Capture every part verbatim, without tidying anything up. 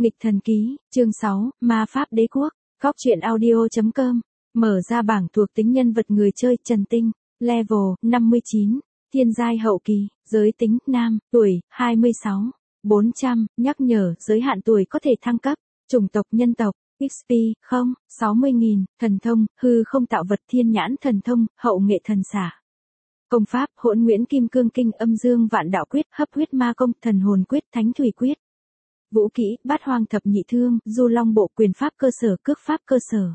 Nghịch thần ký, chương sáu, ma pháp đế quốc, góc truyện audio chấm com, mở ra bảng thuộc tính nhân vật người chơi Trần Tinh, level năm mươi chín, thiên giai hậu kỳ, giới tính nam, tuổi hai mươi sáu, bốn trăm, nhắc nhở giới hạn tuổi có thể thăng cấp, chủng tộc nhân tộc, ích pê không, sáu mươi nghìn, thần thông, hư không tạo vật thiên nhãn thần thông, hậu nghệ thần xả. Công pháp, hỗn nguyễn kim cương kinh âm dương vạn đạo quyết, hấp huyết ma công, thần hồn quyết, thánh thủy quyết. Vũ kỹ, bát hoang thập nhị thương, du long bộ, quyền pháp cơ sở, cước pháp cơ sở.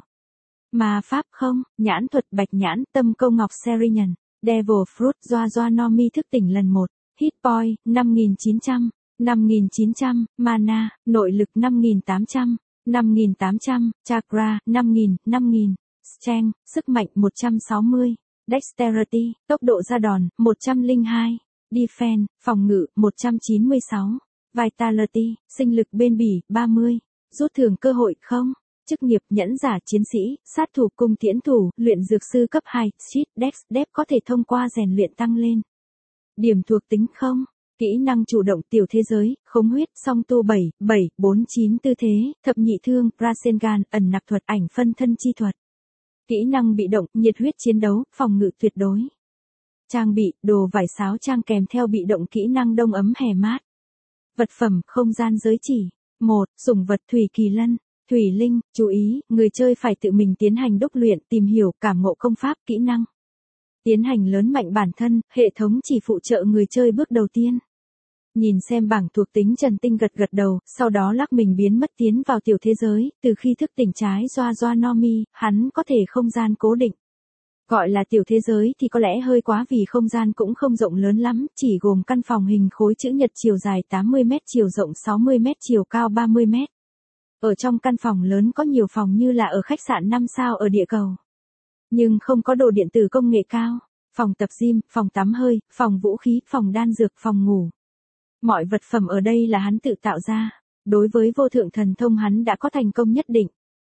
Ma pháp không, nhãn thuật bạch nhãn, tâm câu ngọc Serian, Devil Fruit, doa doa no mi thức tỉnh lần một, hit point, năm nghìn chín trăm, năm nghìn chín trăm, mana, nội lực năm nghìn tám trăm, năm nghìn tám trăm, chakra, năm nghìn, năm nghìn, strength, sức mạnh một trăm sáu mươi, dexterity, tốc độ ra đòn, một trăm lẻ hai, defense, phòng ngự, một trăm chín mươi sáu. Vitality, sinh lực bền bỉ, ba mươi. Rút thưởng cơ hội, không. Chức nghiệp, nhẫn giả chiến sĩ, sát thủ cung tiễn thủ, luyện dược sư cấp hai, cheat, dex, dep có thể thông qua rèn luyện tăng lên. Điểm thuộc tính không. Kỹ năng chủ động tiểu thế giới, khống huyết, song tu bảy, bảy, bốn chín tư thế, thập nhị thương, Rasengan, ẩn nặc thuật, ảnh phân thân chi thuật. Kỹ năng bị động, nhiệt huyết chiến đấu, phòng ngự tuyệt đối. Trang bị, đồ vải sáo trang kèm theo bị động kỹ năng đông ấm hè mát. Vật phẩm, không gian giới chỉ. một. Sủng vật Thủy Kỳ Lân. Thủy Linh, chú ý, người chơi phải tự mình tiến hành đúc luyện, tìm hiểu, cảm ngộ công pháp, kỹ năng. Tiến hành lớn mạnh bản thân, hệ thống chỉ phụ trợ người chơi bước đầu tiên. Nhìn xem bảng thuộc tính Trần Tinh gật gật đầu, sau đó lắc mình biến mất tiến vào tiểu thế giới, từ khi thức tỉnh trái doa doa no mi, hắn có thể không gian cố định. Gọi là tiểu thế giới thì có lẽ hơi quá vì không gian cũng không rộng lớn lắm, chỉ gồm căn phòng hình khối chữ nhật chiều dài tám mươi mét, chiều rộng sáu mươi mét, chiều cao ba mươi mét. Ở trong căn phòng lớn có nhiều phòng như là ở khách sạn năm sao ở địa cầu. Nhưng không có đồ điện tử công nghệ cao, phòng tập gym, phòng tắm hơi, phòng vũ khí, phòng đan dược, phòng ngủ. Mọi vật phẩm ở đây là hắn tự tạo ra, đối với vô thượng thần thông hắn đã có thành công nhất định.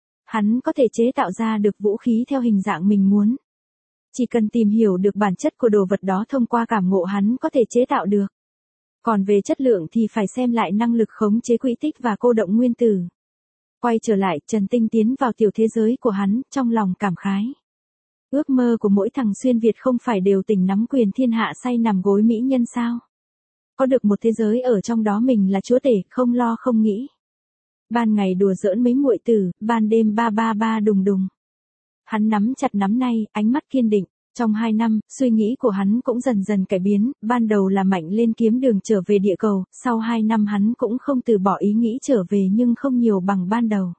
Hắn có thể chế tạo ra được vũ khí theo hình dạng mình muốn. Chỉ cần tìm hiểu được bản chất của đồ vật đó thông qua cảm ngộ hắn có thể chế tạo được. Còn về chất lượng thì phải xem lại năng lực khống chế quỹ tích và cô động nguyên tử. Quay trở lại, Trần Tinh tiến vào tiểu thế giới của hắn, trong lòng cảm khái. Ước mơ của mỗi thằng xuyên Việt không phải đều tỉnh nắm quyền thiên hạ say nằm gối mỹ nhân sao? Có được một thế giới ở trong đó mình là chúa tể, không lo không nghĩ. Ban ngày đùa giỡn mấy muội tử, ban đêm ba ba ba đùng đùng. Hắn nắm chặt nắm nay, ánh mắt kiên định. Trong hai năm, suy nghĩ của hắn cũng dần dần cải biến, ban đầu là mạnh lên kiếm đường trở về địa cầu, sau hai năm hắn cũng không từ bỏ ý nghĩ trở về nhưng không nhiều bằng ban đầu.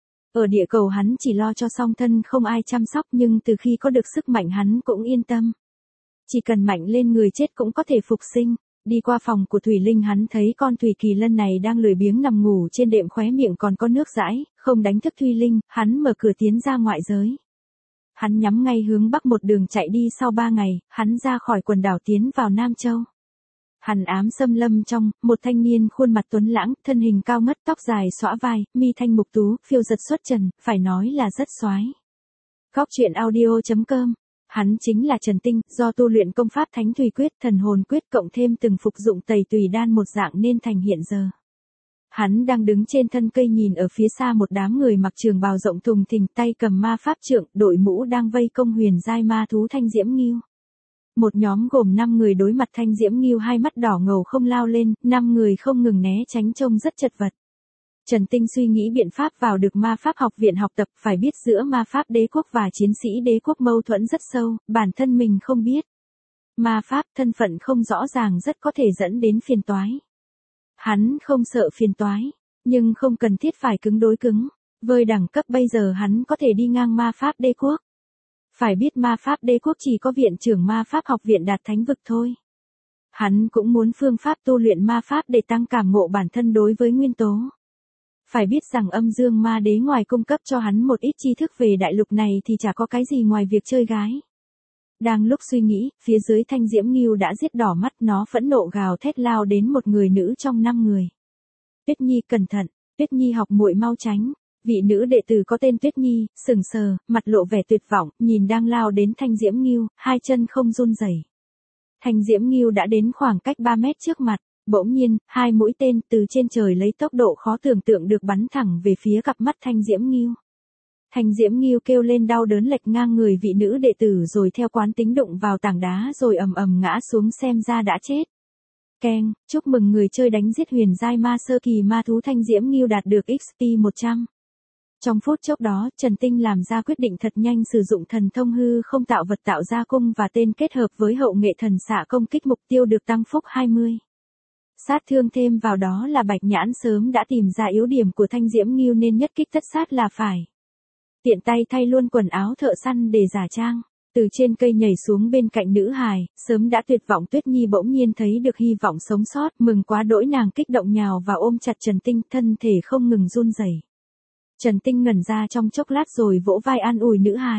Ở địa cầu hắn chỉ lo cho song thân không ai chăm sóc nhưng từ khi có được sức mạnh hắn cũng yên tâm. Chỉ cần mạnh lên người chết cũng có thể phục sinh. Đi qua phòng của Thủy Linh hắn thấy con Thủy Kỳ Lân này đang lười biếng nằm ngủ trên đệm, khóe miệng còn có nước dãi, không đánh thức Thủy Linh, hắn mở cửa tiến ra ngoại giới. Hắn nhắm ngay hướng bắc một đường chạy đi, sau ba ngày, hắn ra khỏi quần đảo tiến vào Nam Châu. Hàn ám xâm lâm trong, một thanh niên khuôn mặt tuấn lãng, thân hình cao ngất, tóc dài xõa vai, mi thanh mục tú, phiêu giật xuất trần, phải nói là rất soái. Góc truyện audio chấm com. Hắn chính là Trần Tinh, do tu luyện công pháp Thánh Thủy Quyết, Thần Hồn Quyết cộng thêm từng phục dụng Tẩy Tùy Đan một dạng nên thành hiện giờ. Hắn đang đứng trên thân cây nhìn ở phía xa một đám người mặc trường bào rộng thùng thình, tay cầm ma pháp trượng, đội mũ đang vây công huyền giai ma thú Thanh Diễm Ngưu. Một nhóm gồm năm người đối mặt Thanh Diễm Ngưu, hai mắt đỏ ngầu không lao lên, năm người không ngừng né tránh trông rất chật vật. Trần Tinh suy nghĩ biện pháp vào được ma pháp học viện học tập, phải biết giữa ma pháp đế quốc và chiến sĩ đế quốc mâu thuẫn rất sâu, bản thân mình không biết. Ma pháp thân phận không rõ ràng rất có thể dẫn đến phiền toái. Hắn không sợ phiền toái, nhưng không cần thiết phải cứng đối cứng. Với đẳng cấp bây giờ hắn có thể đi ngang ma pháp đế quốc. Phải biết ma pháp đế quốc chỉ có viện trưởng ma pháp học viện đạt thánh vực thôi. Hắn cũng muốn phương pháp tu luyện ma pháp để tăng cảm ngộ bản thân đối với nguyên tố. Phải biết rằng âm dương ma đế ngoài cung cấp cho hắn một ít tri thức về đại lục này thì chả có cái gì ngoài việc chơi gái. Đang lúc suy nghĩ, phía dưới Thanh Diễm Ngưu đã giết đỏ mắt, nó phẫn nộ gào thét lao đến một người nữ trong năm người. Tuyết Nhi cẩn thận, Tuyết Nhi học muội mau tránh. Vị nữ đệ tử có tên Tuyết Nhi, sừng sờ, mặt lộ vẻ tuyệt vọng, nhìn đang lao đến Thanh Diễm Ngưu, hai chân không run rẩy. Thanh Diễm Ngưu đã đến khoảng cách ba mét trước mặt, Bỗng nhiên, hai mũi tên từ trên trời lấy tốc độ khó tưởng tượng được bắn thẳng về phía cặp mắt Thanh Diễm Nghiêu. Thanh Diễm Nghiêu kêu lên đau đớn lệch ngang người vị nữ đệ tử rồi theo quán tính đụng vào tảng đá rồi ầm ầm ngã xuống xem ra đã chết. Keng, chúc mừng người chơi đánh giết huyền giai ma sơ kỳ ma thú Thanh Diễm Nghiêu đạt được ích pê một trăm. Trong phút chốc đó, Trần Tinh làm ra quyết định thật nhanh sử dụng thần thông hư không tạo vật tạo ra cung và tên kết hợp với hậu nghệ thần xạ công kích mục tiêu được tăng phúc hai mươi. Sát thương thêm vào đó là Bạch Nhãn sớm đã tìm ra yếu điểm của Thanh Diễm Nghiêu nên nhất kích tất sát là phải. Tiện tay thay luôn quần áo thợ săn để giả trang. Từ trên cây nhảy xuống bên cạnh nữ hài, sớm đã tuyệt vọng Tuyết Nhi bỗng nhiên thấy được hy vọng sống sót, mừng quá đỗi nàng kích động nhào và ôm chặt Trần Tinh, thân thể không ngừng run rẩy. Trần Tinh ngẩn ra trong chốc lát rồi vỗ vai an ủi nữ hài.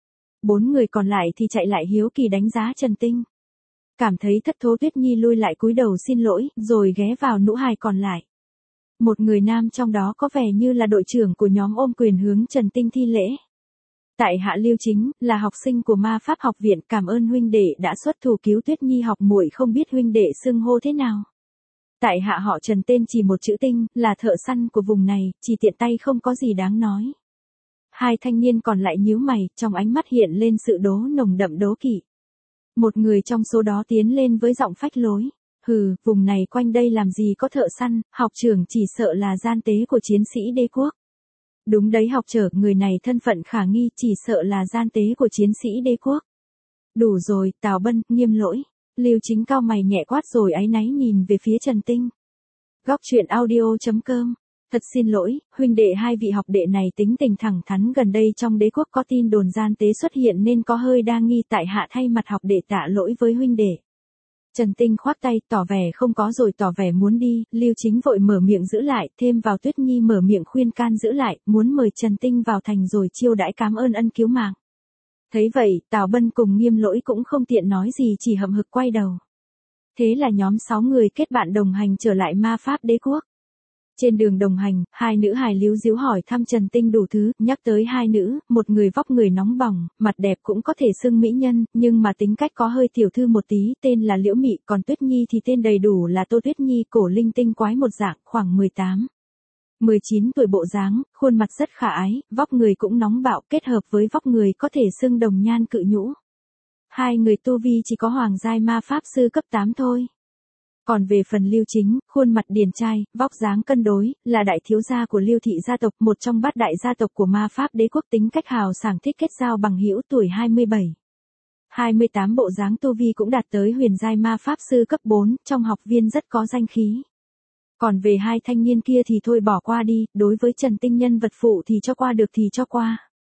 Bốn người còn lại thì chạy lại hiếu kỳ đánh giá Trần Tinh. Cảm thấy thất thố Tuyết Nhi lui lại cúi đầu xin lỗi, rồi ghé vào nữ hài còn lại. Một người nam trong đó có vẻ như là đội trưởng của nhóm ôm quyền hướng Trần Tinh thi lễ. Tại hạ Lưu Chính, là học sinh của Ma Pháp học viện, cảm ơn huynh đệ đã xuất thủ cứu Tuyết Nhi học muội không biết huynh đệ xưng hô thế nào. Tại hạ họ Trần tên chỉ một chữ Tinh, là thợ săn của vùng này, chỉ tiện tay không có gì đáng nói. Hai thanh niên còn lại nhíu mày, trong ánh mắt hiện lên sự đố nồng đậm đố kỵ. Một người trong số đó tiến lên với giọng phách lối. Hừ, vùng này quanh đây làm gì có thợ săn, học trưởng chỉ sợ là gian tế của chiến sĩ đế quốc. Đúng đấy học trưởng, người này thân phận khả nghi, chỉ sợ là gian tế của chiến sĩ đế quốc. Đủ rồi, Tào Bân, nghiêm lỗi. Lưu Chính cao mày nhẹ quát rồi áy náy nhìn về phía Trần Tinh. Góc truyện audio chấm com. Thật xin lỗi, huynh đệ hai vị học đệ này tính tình thẳng thắn, gần đây trong đế quốc có tin đồn gian tế xuất hiện nên có hơi đa nghi, tại hạ thay mặt học đệ tạ lỗi với huynh đệ. Trần Tinh khoát tay tỏ vẻ không có rồi tỏ vẻ muốn đi, Lưu Chính vội mở miệng giữ lại, thêm vào Tuyết Nhi mở miệng khuyên can giữ lại, muốn mời Trần Tinh vào thành rồi chiêu đãi cảm ơn ân cứu mạng. Thấy vậy, Tào Bân cùng Nghiêm Lỗi cũng không tiện nói gì, chỉ hậm hực quay đầu. Thế là nhóm sáu người kết bạn đồng hành trở lại Ma Pháp đế quốc. Trên đường đồng hành, hai nữ hài líu díu hỏi thăm Trần Tinh đủ thứ, nhắc tới hai nữ, một người vóc người nóng bỏng, mặt đẹp cũng có thể xưng mỹ nhân, nhưng mà tính cách có hơi tiểu thư một tí, tên là Liễu Mị, còn Tuyết Nhi thì tên đầy đủ là Tô Tuyết Nhi, cổ linh tinh quái một dạng, khoảng mười tám, mười chín tuổi bộ dáng, khuôn mặt rất khả ái, vóc người cũng nóng bạo, kết hợp với vóc người có thể xưng đồng nhan cự nhũ. Hai người tu vi chỉ có hoàng giai ma pháp sư cấp tám thôi. Còn về phần Lưu Chính, khuôn mặt điển trai, vóc dáng cân đối, là đại thiếu gia của Lưu thị gia tộc, một trong bát đại gia tộc của Ma Pháp đế quốc, tính cách hào sảng thích kết giao bằng hữu, tuổi hai mươi bảy, hai mươi tám, bộ dáng tu vi cũng đạt tới huyền giai ma pháp sư cấp bốn, trong học viên rất có danh khí. Còn về hai thanh niên kia thì thôi bỏ qua đi, đối với Trần Tinh nhân vật phụ thì cho qua được thì cho qua.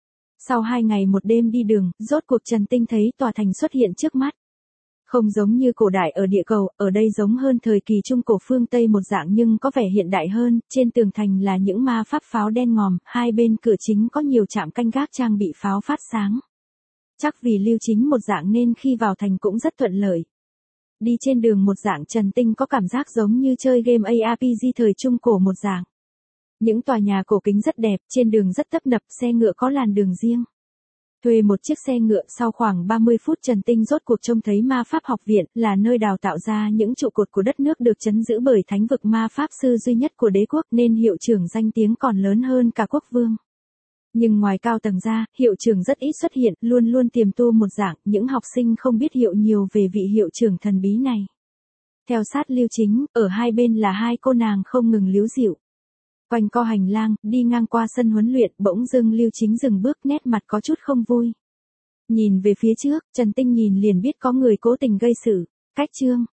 Sau hai ngày một đêm đi đường, rốt cuộc Trần Tinh thấy tòa thành xuất hiện trước mắt. Không giống như cổ đại ở địa cầu, ở đây giống hơn thời kỳ trung cổ phương Tây một dạng nhưng có vẻ hiện đại hơn, trên tường thành là những ma pháp pháo đen ngòm, hai bên cửa chính có nhiều trạm canh gác trang bị pháo phát sáng. Chắc vì Lưu Chính một dạng nên khi vào thành cũng rất thuận lợi. Đi trên đường một dạng Trần Tinh có cảm giác giống như chơi game a rờ pê giê thời trung cổ một dạng. Những tòa nhà cổ kính rất đẹp, trên đường rất tấp nập, xe ngựa có làn đường riêng. Thuê một chiếc xe ngựa, sau khoảng ba mươi phút Trần Tinh rốt cuộc trông thấy Ma Pháp học viện, là nơi đào tạo ra những trụ cột của đất nước được trấn giữ bởi thánh vực ma pháp sư duy nhất của đế quốc nên hiệu trưởng danh tiếng còn lớn hơn cả quốc vương. Nhưng ngoài cao tầng ra, hiệu trưởng rất ít xuất hiện, luôn luôn tiềm tu một dạng, những học sinh không biết hiệu nhiều về vị hiệu trưởng thần bí này. Theo sát Lưu Chính, ở hai bên là hai cô nàng không ngừng líu dịu. Quanh co hành lang, đi ngang qua sân huấn luyện, bỗng dưng Lưu Chính dừng bước, nét mặt có chút không vui. Nhìn về phía trước, Trần Tinh nhìn liền biết có người cố tình gây sự. Cách chương